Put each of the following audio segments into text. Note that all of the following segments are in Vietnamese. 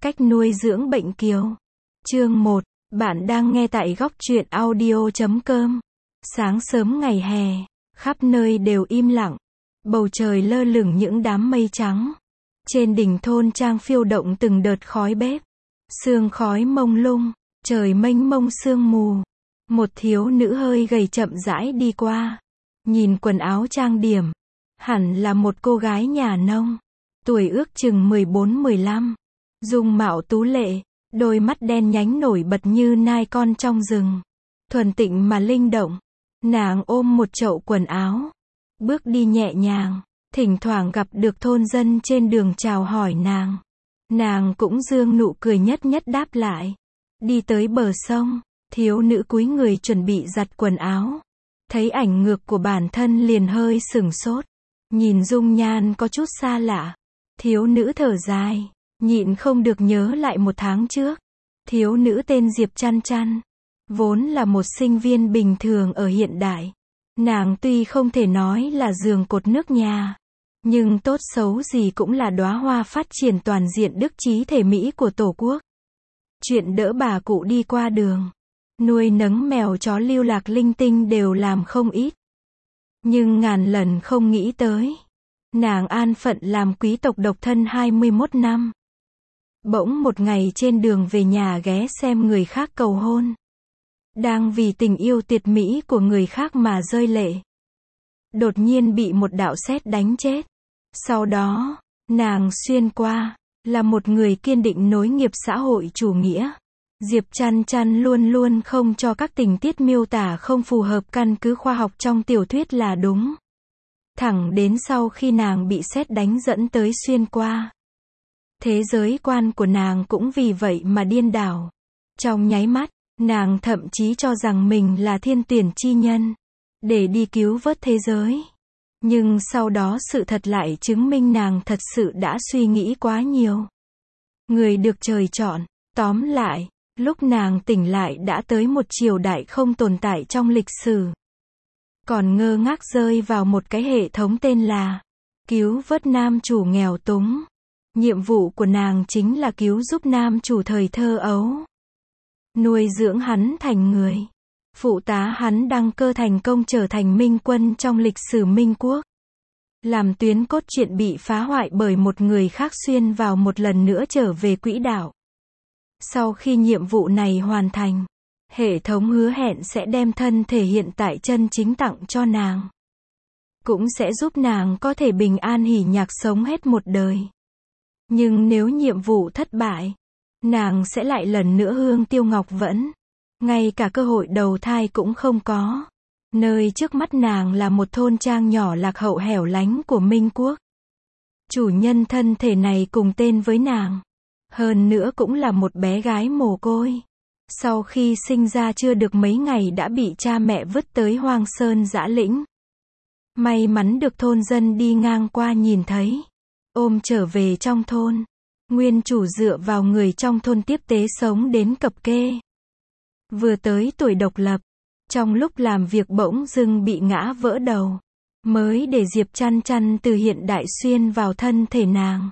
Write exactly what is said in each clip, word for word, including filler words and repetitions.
Cách nuôi dưỡng bệnh kiều. Chương một. Bạn đang nghe tại góc truyện audio chấm com. Sáng sớm ngày hè, khắp nơi đều im lặng. Bầu trời lơ lửng những đám mây trắng. Trên đỉnh thôn trang phiêu động từng đợt khói bếp. Sương khói mông lung, trời mênh mông sương mù. Một thiếu nữ hơi gầy chậm rãi đi qua. Nhìn quần áo trang điểm, hẳn là một cô gái nhà nông. Tuổi ước chừng mười bốn mười lăm. Dung mạo tú lệ, đôi mắt đen nhánh nổi bật như nai con trong rừng. Thuần tịnh mà linh động. Nàng ôm một chậu quần áo, bước đi nhẹ nhàng, thỉnh thoảng gặp được thôn dân trên đường chào hỏi nàng. Nàng cũng dương nụ cười nhất nhất đáp lại. Đi tới bờ sông, thiếu nữ cúi người chuẩn bị giặt quần áo. Thấy ảnh ngược của bản thân liền hơi sửng sốt. Nhìn dung nhan có chút xa lạ. Thiếu nữ thở dài, nhịn không được nhớ lại một tháng trước. Thiếu nữ tên Diệp Chăn Chăn, vốn là một sinh viên bình thường ở hiện đại. Nàng tuy không thể nói là giường cột nước nhà, nhưng tốt xấu gì cũng là đóa hoa phát triển toàn diện đức trí thể mỹ của Tổ quốc. Chuyện đỡ bà cụ đi qua đường, nuôi nấng mèo chó lưu lạc linh tinh đều làm không ít. Nhưng ngàn lần không nghĩ tới, nàng an phận làm quý tộc độc thân hai mươi mốt năm. Bỗng một ngày trên đường về nhà ghé xem người khác cầu hôn. Đang vì tình yêu tuyệt mỹ của người khác mà rơi lệ. Đột nhiên bị một đạo sét đánh chết. Sau đó, nàng xuyên qua, là một người kiên định nối nghiệp xã hội chủ nghĩa. Diệp Chăn Chăn luôn luôn không cho các tình tiết miêu tả không phù hợp căn cứ khoa học trong tiểu thuyết là đúng. Thẳng đến sau khi nàng bị sét đánh dẫn tới xuyên qua. Thế giới quan của nàng cũng vì vậy mà điên đảo. Trong nháy mắt, nàng thậm chí cho rằng mình là thiên tuyển chi nhân, để đi cứu vớt thế giới. Nhưng sau đó sự thật lại chứng minh nàng thật sự đã suy nghĩ quá nhiều. Người được trời chọn. Tóm lại, lúc nàng tỉnh lại đã tới một triều đại không tồn tại trong lịch sử. Còn ngơ ngác rơi vào một cái hệ thống tên là cứu vớt nam chủ nghèo túng. Nhiệm vụ của nàng chính là cứu giúp nam chủ thời thơ ấu. Nuôi dưỡng hắn thành người. Phụ tá hắn đăng cơ thành công trở thành minh quân trong lịch sử Minh quốc. Làm tuyến cốt truyện bị phá hoại bởi một người khác xuyên vào một lần nữa trở về quỹ đạo. Sau khi nhiệm vụ này hoàn thành, hệ thống hứa hẹn sẽ đem thân thể hiện tại chân chính tặng cho nàng. Cũng sẽ giúp nàng có thể bình an hỉ nhạc sống hết một đời. Nhưng nếu nhiệm vụ thất bại, nàng sẽ lại lần nữa hương tiêu ngọc vẫn. Ngay cả cơ hội đầu thai cũng không có. Nơi trước mắt nàng là một thôn trang nhỏ lạc hậu hẻo lánh của Minh quốc. Chủ nhân thân thể này cùng tên với nàng. Hơn nữa cũng là một bé gái mồ côi. Sau khi sinh ra chưa được mấy ngày đã bị cha mẹ vứt tới hoang sơn dã lĩnh. May mắn được thôn dân đi ngang qua nhìn thấy, ôm trở về trong thôn. Nguyên chủ dựa vào người trong thôn tiếp tế sống đến cập kê. Vừa tới tuổi độc lập, trong lúc làm việc bỗng dưng bị ngã vỡ đầu. Mới để Diệp Chăn Chăn từ hiện đại xuyên vào thân thể nàng.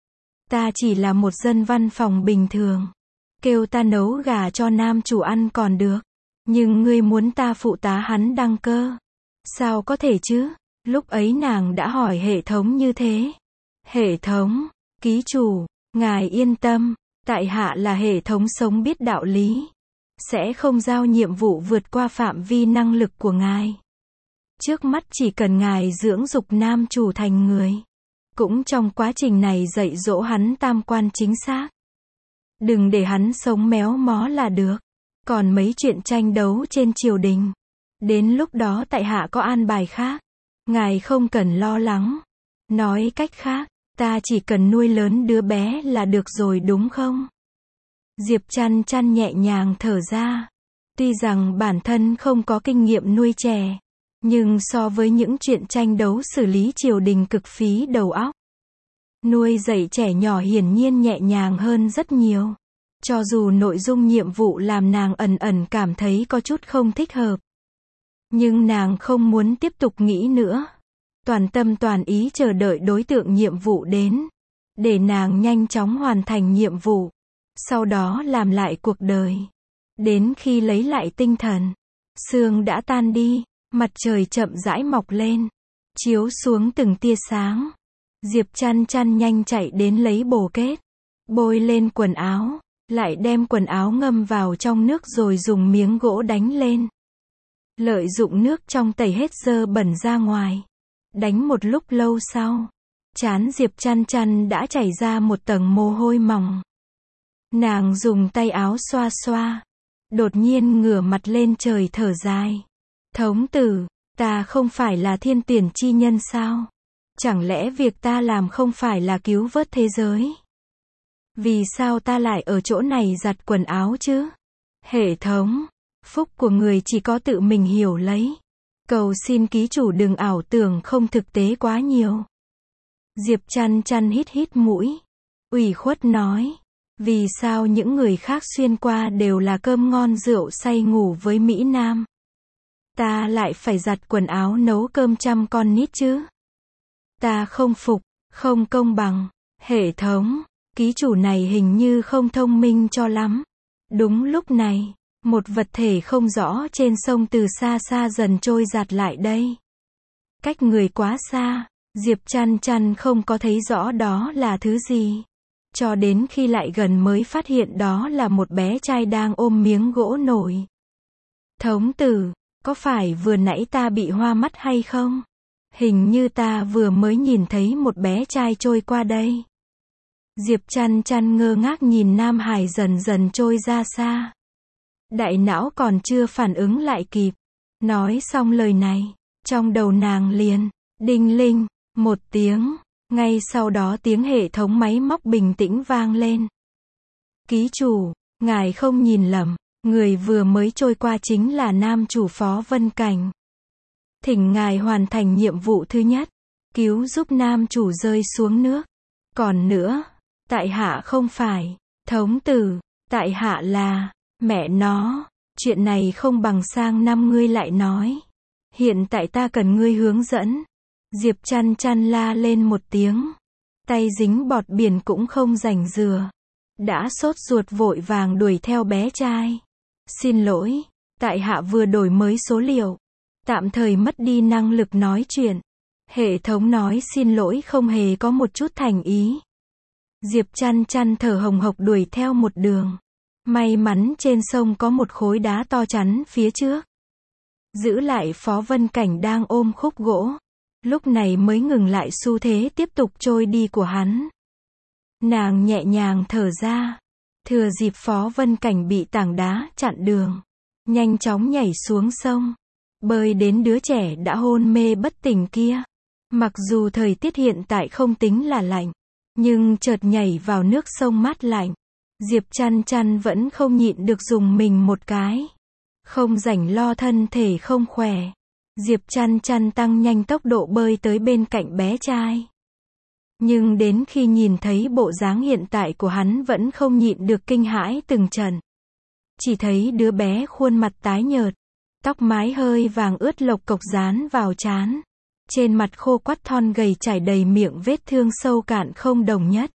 Ta chỉ là một dân văn phòng bình thường. Kêu ta nấu gà cho nam chủ ăn còn được. Nhưng ngươi muốn ta phụ tá hắn đăng cơ. Sao có thể chứ? Lúc ấy nàng đã hỏi hệ thống như thế. Hệ thống, ký chủ, ngài yên tâm, tại hạ là hệ thống sống biết đạo lý. Sẽ không giao nhiệm vụ vượt qua phạm vi năng lực của ngài. Trước mắt chỉ cần ngài dưỡng dục nam chủ thành người. Cũng trong quá trình này dạy dỗ hắn tam quan chính xác. Đừng để hắn sống méo mó là được. Còn mấy chuyện tranh đấu trên triều đình, đến lúc đó tại hạ có an bài khác. Ngài không cần lo lắng. Nói cách khác, ta chỉ cần nuôi lớn đứa bé là được rồi đúng không? Diệp Chăn Chăn nhẹ nhàng thở ra. Tuy rằng bản thân không có kinh nghiệm nuôi trẻ, nhưng so với những chuyện tranh đấu xử lý triều đình cực phí đầu óc, nuôi dạy trẻ nhỏ hiển nhiên nhẹ nhàng hơn rất nhiều. Cho dù nội dung nhiệm vụ làm nàng ẩn ẩn cảm thấy có chút không thích hợp. Nhưng nàng không muốn tiếp tục nghĩ nữa. Toàn tâm toàn ý chờ đợi đối tượng nhiệm vụ đến. Để nàng nhanh chóng hoàn thành nhiệm vụ. sau đó làm lại cuộc đời. Đến khi lấy lại tinh thần, sương đã tan đi, mặt trời chậm rãi mọc lên, chiếu xuống từng tia sáng. Diệp Chăn Chăn nhanh chạy đến lấy bồ kết, bôi lên quần áo, lại đem quần áo ngâm vào trong nước rồi dùng miếng gỗ đánh lên. Lợi dụng nước trong tẩy hết dơ bẩn ra ngoài. Đánh một lúc lâu sau, trán Diệp Chăn Chăn đã chảy ra một tầng mồ hôi mỏng. Nàng dùng tay áo xoa xoa, đột nhiên ngửa mặt lên trời thở dài. Thống tử, ta không phải là thiên tuyển chi nhân sao? Chẳng lẽ việc ta làm không phải là cứu vớt thế giới? Vì sao ta lại ở chỗ này giặt quần áo chứ? Hệ thống, phúc của người chỉ có tự mình hiểu lấy. Cầu xin ký chủ đừng ảo tưởng không thực tế quá nhiều. Diệp Chăn Chăn hít hít mũi, ủy khuất nói, vì sao những người khác xuyên qua đều là cơm ngon rượu say ngủ với Mỹ Nam? Ta lại phải giặt quần áo nấu cơm chăm con nít chứ? Ta không phục, không công bằng. Hệ thống, ký chủ này hình như không thông minh cho lắm. Đúng lúc này, một vật thể không rõ trên sông từ xa xa dần trôi giạt lại đây. Cách người quá xa, Diệp Chăn Chăn không có thấy rõ đó là thứ gì. Cho đến khi lại gần mới phát hiện đó là một bé trai đang ôm miếng gỗ nổi. Thống tử, có phải vừa nãy ta bị hoa mắt hay không? Hình như ta vừa mới nhìn thấy một bé trai trôi qua đây. Diệp Chăn Chăn ngơ ngác nhìn Nam Hải dần dần trôi ra xa. Đại não còn chưa phản ứng lại kịp. Nói xong lời này, trong đầu nàng liền, đinh linh, một tiếng. Ngay sau đó tiếng hệ thống máy móc bình tĩnh vang lên. Ký chủ, ngài không nhìn lầm, người vừa mới trôi qua chính là nam chủ Phó Vân Cảnh. Thỉnh ngài hoàn thành nhiệm vụ thứ nhất, cứu giúp nam chủ rơi xuống nước. Còn nữa, tại hạ không phải, thống tử, tại hạ là, mẹ nó, chuyện này không bằng sang năm ngươi lại nói. Hiện tại ta cần ngươi hướng dẫn. Diệp Chăn Chăn la lên một tiếng. Tay dính bọt biển cũng không rảnh rửa. Đã sốt ruột vội vàng đuổi theo bé trai. Xin lỗi, tại hạ vừa đổi mới số liệu. Tạm thời mất đi năng lực nói chuyện. Hệ thống nói xin lỗi không hề có một chút thành ý. Diệp Chăn Chăn thở hồng hộc đuổi theo một đường. May mắn trên sông có một khối đá to chắn phía trước. Giữ lại Phó Vân Cảnh đang ôm khúc gỗ. Lúc này mới ngừng lại xu thế tiếp tục trôi đi của hắn. Nàng nhẹ nhàng thở ra. Thừa dịp Phó Vân Cảnh bị tảng đá chặn đường. Nhanh chóng nhảy xuống sông. Bơi đến đứa trẻ đã hôn mê bất tỉnh kia. Mặc dù thời tiết hiện tại không tính là lạnh. Nhưng chợt nhảy vào nước sông mát lạnh. Diệp Chăn Chăn vẫn không nhịn được dùng mình một cái. Không rảnh lo thân thể không khỏe. Diệp Chăn Chăn tăng nhanh tốc độ bơi tới bên cạnh bé trai. Nhưng đến khi nhìn thấy bộ dáng hiện tại của hắn vẫn không nhịn được kinh hãi từng trận. Chỉ thấy đứa bé khuôn mặt tái nhợt, tóc mái hơi vàng ướt lộc cộc dán vào trán. Trên mặt khô quắt thon gầy trải đầy miệng vết thương sâu cạn không đồng nhất.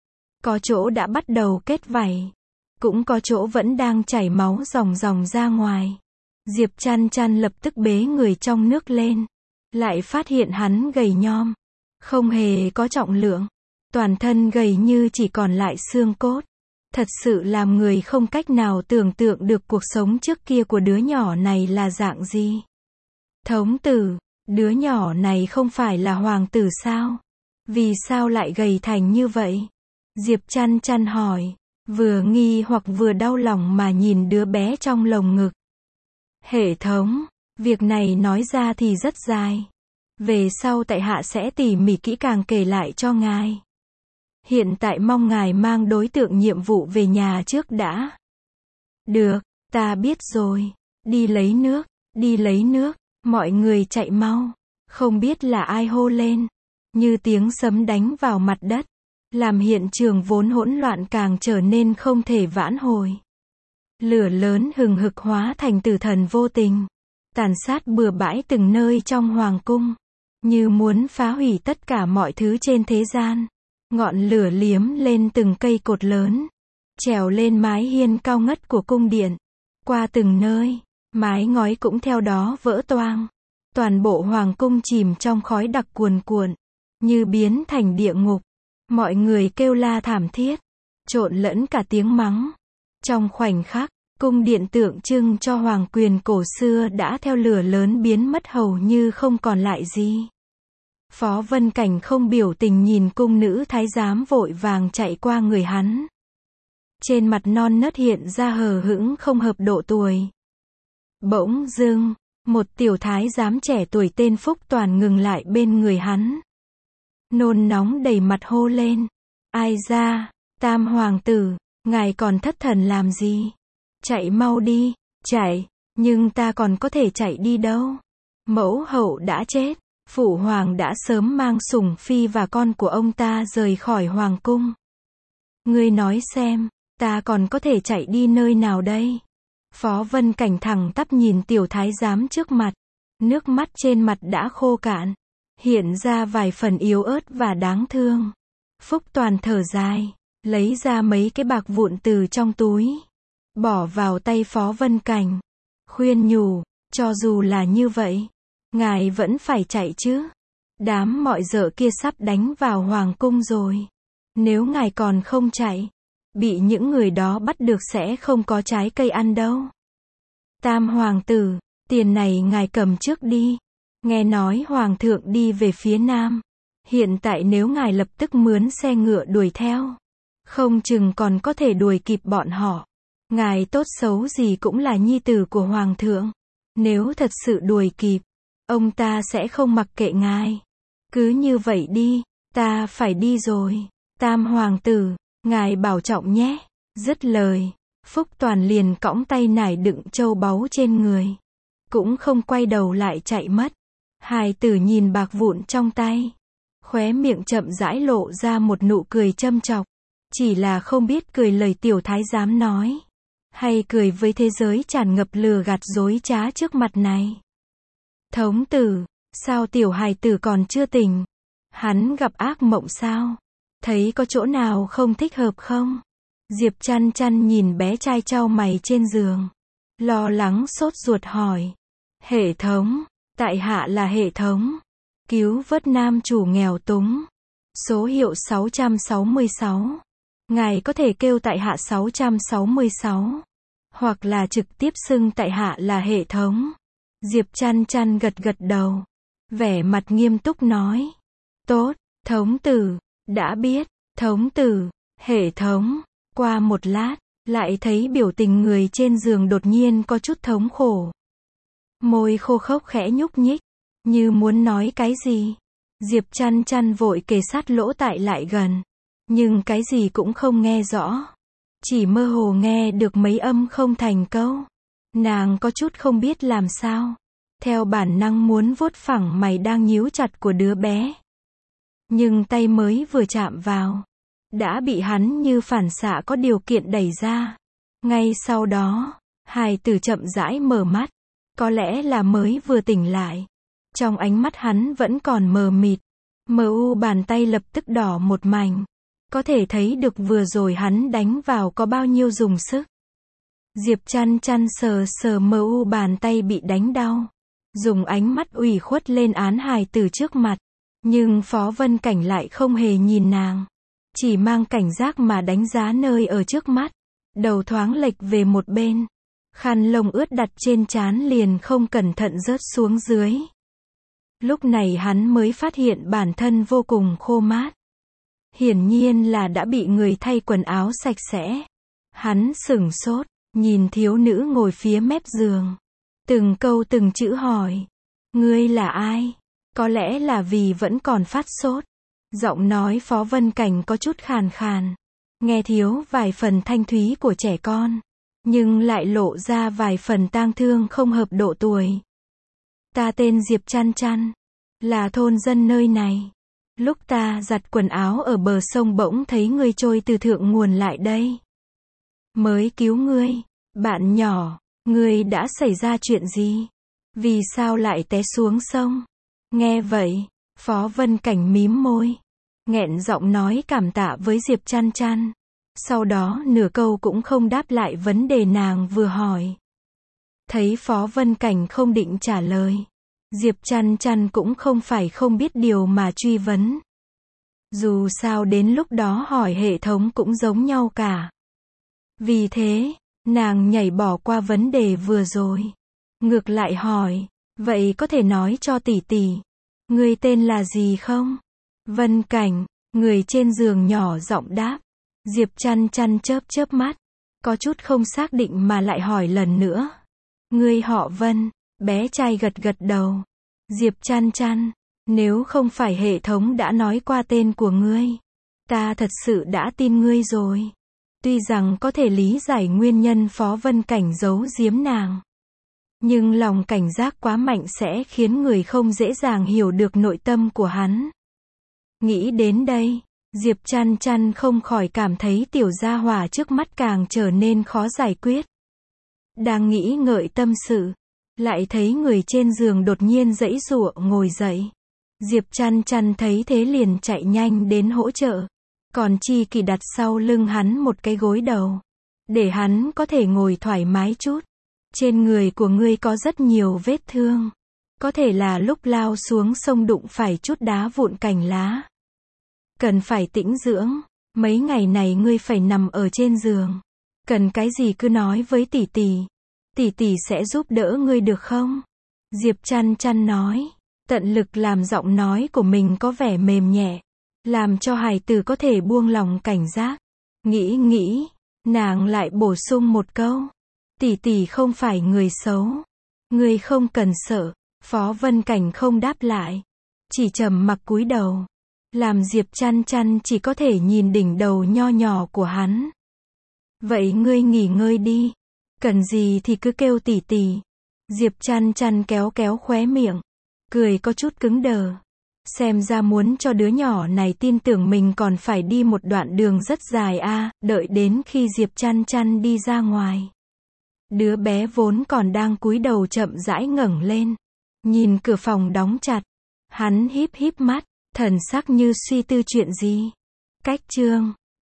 Có chỗ đã bắt đầu kết vảy, cũng có chỗ vẫn đang chảy máu ròng ròng ra ngoài. Diệp Chăn Chăn lập tức bế người trong nước lên. Lại phát hiện hắn gầy nhom. Không hề có trọng lượng. Toàn thân gầy như chỉ còn lại xương cốt. Thật sự làm người không cách nào tưởng tượng được cuộc sống trước kia của đứa nhỏ này là dạng gì. Thống tử, đứa nhỏ này không phải là hoàng tử sao? Vì sao lại gầy thành như vậy? Diệp Chăn Chăn hỏi. Vừa nghi hoặc vừa đau lòng mà nhìn đứa bé trong lồng ngực. Hệ thống, việc này nói ra thì rất dài. Về sau tại hạ sẽ tỉ mỉ kỹ càng kể lại cho ngài. Hiện tại mong ngài mang đối tượng nhiệm vụ về nhà trước đã. Được, ta biết rồi. Đi lấy nước, đi lấy nước. Mọi người chạy mau. Không biết là ai hô lên. Như tiếng sấm đánh vào mặt đất. Làm hiện trường vốn hỗn loạn càng trở nên không thể vãn hồi. Lửa lớn hừng hực hóa thành tử thần vô tình. Tàn sát bừa bãi từng nơi trong hoàng cung. Như muốn phá hủy tất cả mọi thứ trên thế gian. Ngọn lửa liếm lên từng cây cột lớn. trèo lên mái hiên cao ngất của cung điện. Qua từng nơi, mái ngói cũng theo đó vỡ toang. Toàn bộ hoàng cung chìm trong khói đặc cuồn cuộn, như biến thành địa ngục. Mọi người kêu la thảm thiết, trộn lẫn cả tiếng mắng. Trong khoảnh khắc, cung điện tượng trưng cho hoàng quyền cổ xưa đã theo lửa lớn biến mất hầu như không còn lại gì. Phó Vân Cảnh không biểu tình nhìn cung nữ thái giám vội vàng chạy qua người hắn. Trên mặt non nớt hiện ra hờ hững không hợp độ tuổi. Bỗng dưng, một tiểu thái giám trẻ tuổi tên Phúc Toàn ngừng lại bên người hắn. Nôn nóng đầy mặt hô lên. Ai ra, Tam hoàng tử, ngài còn thất thần làm gì? Chạy mau đi, chạy, nhưng ta còn có thể chạy đi đâu? Mẫu hậu đã chết, phụ hoàng đã sớm mang sủng phi và con của ông ta rời khỏi hoàng cung. Ngươi nói xem, ta còn có thể chạy đi nơi nào đây? Phó Vân Cảnh thẳng tắp nhìn tiểu thái giám trước mặt, nước mắt trên mặt đã khô cạn, hiện ra vài phần yếu ớt và đáng thương. Phúc Toàn thở dài, lấy ra mấy cái bạc vụn từ trong túi, bỏ vào tay Phó Vân Cảnh, khuyên nhủ, cho dù là như vậy, ngài vẫn phải chạy chứ. Đám mọi dợ kia sắp đánh vào hoàng cung rồi. Nếu ngài còn không chạy, bị những người đó bắt được sẽ không có trái cây ăn đâu. Tam hoàng tử, tiền này ngài cầm trước đi. Nghe nói hoàng thượng đi về phía nam. Hiện tại nếu ngài lập tức mướn xe ngựa đuổi theo, không chừng còn có thể đuổi kịp bọn họ. Ngài tốt xấu gì cũng là nhi tử của hoàng thượng. Nếu thật sự đuổi kịp, ông ta sẽ không mặc kệ ngài. Cứ như vậy đi, ta phải đi rồi. Tam hoàng tử, ngài bảo trọng nhé. Dứt lời, Phúc Toàn liền cõng tay nải đựng châu báu trên người, cũng không quay đầu lại chạy mất. Hài tử nhìn bạc vụn trong tay, khóe miệng chậm rãi lộ ra một nụ cười châm chọc, chỉ là không biết cười lời tiểu thái giám nói, hay cười với thế giới tràn ngập lừa gạt dối trá trước mặt này. Thống tử, sao tiểu hài tử còn chưa tỉnh? Hắn gặp ác mộng sao? Thấy có chỗ nào không thích hợp không? Diệp Chăn Chăn nhìn bé trai chau mày trên giường, lo lắng sốt ruột hỏi. Hệ thống, tại hạ là hệ thống cứu vớt nam chủ nghèo túng, số hiệu sáu trăm sáu mươi sáu. Ngài có thể kêu tại hạ sáu trăm sáu mươi sáu, hoặc là trực tiếp xưng tại hạ là hệ thống. Diệp Chăn Chăn gật gật đầu, vẻ mặt nghiêm túc nói. Tốt, thống tử, đã biết, thống tử, hệ thống. Qua một lát, lại thấy biểu tình người trên giường đột nhiên có chút thống khổ. Môi khô khốc khẽ nhúc nhích, như muốn nói cái gì. Diệp Chăn Chăn vội kề sát lỗ tai lại gần, nhưng cái gì cũng không nghe rõ. Chỉ mơ hồ nghe được mấy âm không thành câu. Nàng có chút không biết làm sao. Theo bản năng muốn vuốt phẳng mày đang nhíu chặt của đứa bé. Nhưng tay mới vừa chạm vào, đã bị hắn như phản xạ có điều kiện đẩy ra. Ngay sau đó, hài tử chậm rãi mở mắt, có lẽ là mới vừa tỉnh lại. Trong ánh mắt hắn vẫn còn mờ mịt, mờ u bàn tay lập tức đỏ một mảnh. Có thể thấy được vừa rồi hắn đánh vào có bao nhiêu dùng sức. Diệp Chăn Chăn sờ sờ mờ u bàn tay bị đánh đau, dùng ánh mắt ủy khuất lên án hài tử trước mặt. Nhưng Phó Vân Cảnh lại không hề nhìn nàng, chỉ mang cảnh giác mà đánh giá nơi ở trước mắt. Đầu thoáng lệch về một bên, khăn lông ướt đặt trên trán liền không cẩn thận rớt xuống dưới. Lúc này hắn mới phát hiện bản thân vô cùng khô mát. Hiển nhiên là đã bị người thay quần áo sạch sẽ. Hắn sửng sốt, nhìn thiếu nữ ngồi phía mép giường, từng câu từng chữ hỏi. Ngươi là ai? Có lẽ là vì vẫn còn phát sốt. Giọng nói Phó Vân Cảnh có chút khàn khàn, nghe thiếu vài phần thanh thúy của trẻ con, nhưng lại lộ ra vài phần tang thương không hợp độ tuổi. Ta tên Diệp Chăn Chăn, là thôn dân nơi này. Lúc ta giặt quần áo ở bờ sông bỗng thấy ngươi trôi từ thượng nguồn lại đây, mới cứu ngươi. Bạn nhỏ, ngươi đã xảy ra chuyện gì? Vì sao lại té xuống sông? Nghe vậy, Phó Vân Cảnh mím môi, nghẹn giọng nói cảm tạ với Diệp Chăn Chăn. Sau đó nửa câu cũng không đáp lại vấn đề nàng vừa hỏi. Thấy Phó Vân Cảnh không định trả lời, Diệp Chăn Chăn cũng không phải không biết điều mà truy vấn. Dù sao đến lúc đó hỏi hệ thống cũng giống nhau cả. Vì thế, nàng nhảy bỏ qua vấn đề vừa rồi. Ngược lại hỏi, vậy có thể nói cho tỷ tỷ, ngươi tên là gì không? Vân Cảnh, người trên giường nhỏ giọng đáp. Diệp Chăn Chăn chớp chớp mắt, có chút không xác định mà lại hỏi lần nữa. Ngươi họ Vân, bé trai gật gật đầu. Diệp Chăn Chăn, nếu không phải hệ thống đã nói qua tên của ngươi, ta thật sự đã tin ngươi rồi. Tuy rằng có thể lý giải nguyên nhân Phó Vân Cảnh giấu giếm nàng, nhưng lòng cảnh giác quá mạnh sẽ khiến người không dễ dàng hiểu được nội tâm của hắn. Nghĩ đến đây, Diệp Chăn Chăn không khỏi cảm thấy tiểu gia hỏa trước mắt càng trở nên khó giải quyết. Đang nghĩ ngợi tâm sự, lại thấy người trên giường đột nhiên giãy giụa ngồi dậy. Diệp Chăn Chăn thấy thế liền chạy nhanh đến hỗ trợ, còn Chi Kỳ đặt sau lưng hắn một cái gối đầu, để hắn có thể ngồi thoải mái chút. Trên người của ngươi có rất nhiều vết thương, có thể là lúc lao xuống sông đụng phải chút đá vụn cành lá. Cần phải tĩnh dưỡng, mấy ngày này ngươi phải nằm ở trên giường. Cần cái gì cứ nói với tỷ tỷ, tỷ tỷ sẽ giúp đỡ ngươi được không? Diệp Chăn Chăn nói, tận lực làm giọng nói của mình có vẻ mềm nhẹ, làm cho hài tử có thể buông lòng cảnh giác. Nghĩ nghĩ, nàng lại bổ sung một câu, tỷ tỷ không phải người xấu, ngươi không cần sợ. Phó Vân Cảnh không đáp lại, chỉ trầm mặc cúi đầu, làm Diệp Chăn Chăn chỉ có thể nhìn đỉnh đầu nho nhỏ của hắn. Vậy ngươi nghỉ ngơi đi, cần gì thì cứ kêu tỷ tỷ. Diệp Chăn Chăn kéo kéo khóe miệng, cười có chút cứng đờ. Xem ra muốn cho đứa nhỏ này tin tưởng mình còn phải đi một đoạn đường rất dài a. À, đợi đến khi Diệp Chăn Chăn đi ra ngoài, đứa bé vốn còn đang cúi đầu chậm rãi ngẩng lên, nhìn cửa phòng đóng chặt. Hắn híp híp mắt, thần sắc như suy tư chuyện gì. Cách chương